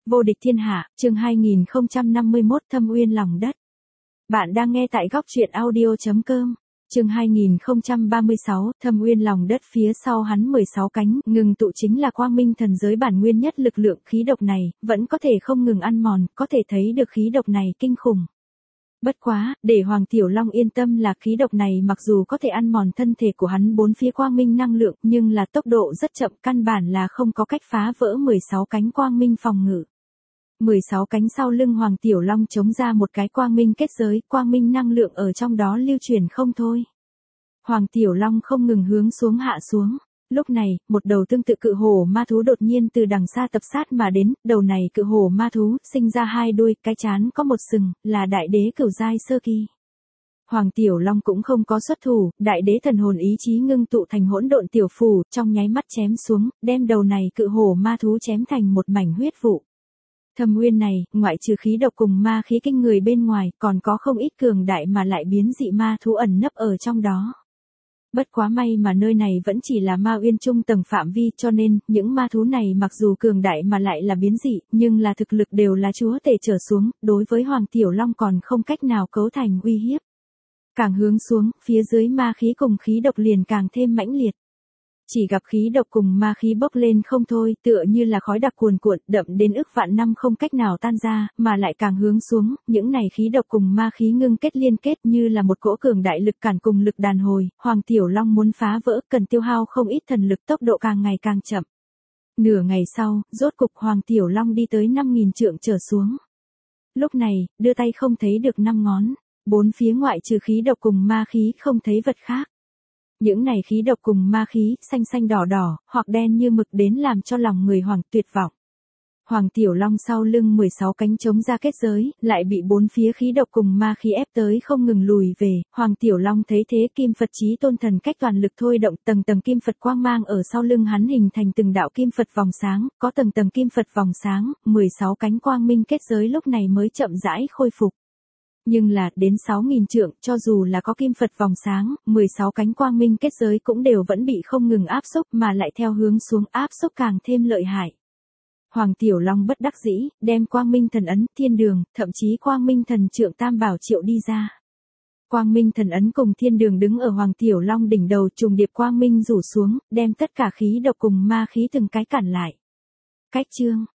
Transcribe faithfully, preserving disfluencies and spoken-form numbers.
Vô địch thiên hạ, chương hai nghìn không trăm năm mươi mốt Thâm Uyên lòng đất. Bạn đang nghe tại góc truyện audio chấm com. Chương hai nghìn không trăm ba mươi sáu, Thâm Uyên lòng đất, phía sau hắn mười sáu cánh, ngừng tụ chính là quang minh thần giới bản nguyên nhất lực lượng. Khí độc này vẫn có thể không ngừng ăn mòn, có thể thấy được khí độc này kinh khủng. Bất quá, để Hoàng Tiểu Long yên tâm là khí độc này mặc dù có thể ăn mòn thân thể của hắn bốn phía quang minh năng lượng, nhưng là tốc độ rất chậm, căn bản là không có cách phá vỡ mười sáu cánh quang minh phòng ngự. mười sáu cánh sau lưng Hoàng Tiểu Long chống ra một cái quang minh kết giới, quang minh năng lượng ở trong đó lưu truyền không thôi. Hoàng Tiểu Long không ngừng hướng xuống hạ xuống. Lúc này, một đầu tương tự cự hổ ma thú đột nhiên từ đằng xa tập sát mà đến. Đầu này cự hổ ma thú sinh ra hai đuôi, cái trán có một sừng, là đại đế cửu giai sơ kỳ. Hoàng Tiểu Long cũng không có xuất thủ, đại đế thần hồn ý chí ngưng tụ thành hỗn độn tiểu phù, trong nháy mắt chém xuống, đem đầu này cự hổ ma thú chém thành một mảnh huyết vụ. Thâm Uyên này, ngoại trừ khí độc cùng ma khí kinh người bên ngoài, còn có không ít cường đại mà lại biến dị ma thú ẩn nấp ở trong đó. Bất quá may mà nơi này vẫn chỉ là ma uyên trung tầng phạm vi, cho nên, những ma thú này mặc dù cường đại mà lại là biến dị, nhưng là thực lực đều là chúa tể trở xuống, đối với Hoàng Tiểu Long còn không cách nào cấu thành uy hiếp. Càng hướng xuống, phía dưới ma khí cùng khí độc liền càng thêm mãnh liệt. Chỉ gặp khí độc cùng ma khí bốc lên không thôi, tựa như là khói đặc cuồn cuộn, đậm đến ức vạn năm không cách nào tan ra, mà lại càng hướng xuống, những này khí độc cùng ma khí ngưng kết liên kết như là một cỗ cường đại lực cản cùng lực đàn hồi. Hoàng Tiểu Long muốn phá vỡ, cần tiêu hao không ít thần lực, tốc độ càng ngày càng chậm. Nửa ngày sau, rốt cục Hoàng Tiểu Long đi tới năm nghìn trượng trở xuống. Lúc này, đưa tay không thấy được năm ngón, bốn phía ngoại trừ khí độc cùng ma khí không thấy vật khác. Những này khí độc cùng ma khí, xanh xanh đỏ đỏ, hoặc đen như mực đến làm cho lòng người Hoàng tuyệt vọng. Hoàng Tiểu Long sau lưng mười sáu cánh chống ra kết giới, lại bị bốn phía khí độc cùng ma khí ép tới không ngừng lùi về. Hoàng Tiểu Long thấy thế, kim Phật chí tôn thần cách toàn lực thôi động, tầng tầng kim Phật quang mang ở sau lưng hắn hình thành từng đạo kim Phật vòng sáng, có tầng tầng kim Phật vòng sáng, mười sáu cánh quang minh kết giới lúc này mới chậm rãi khôi phục. Nhưng là, đến sáu nghìn trượng, cho dù là có kim Phật vòng sáng, mười sáu cánh quang minh kết giới cũng đều vẫn bị không ngừng áp xúc, mà lại theo hướng xuống áp xúc càng thêm lợi hại. Hoàng Tiểu Long bất đắc dĩ, đem quang minh thần ấn, thiên đường, thậm chí quang minh thần trượng tam bảo triệu đi ra. Quang minh thần ấn cùng thiên đường đứng ở Hoàng Tiểu Long đỉnh đầu, trùng điệp quang minh rủ xuống, đem tất cả khí độc cùng ma khí từng cái cản lại. Cách chương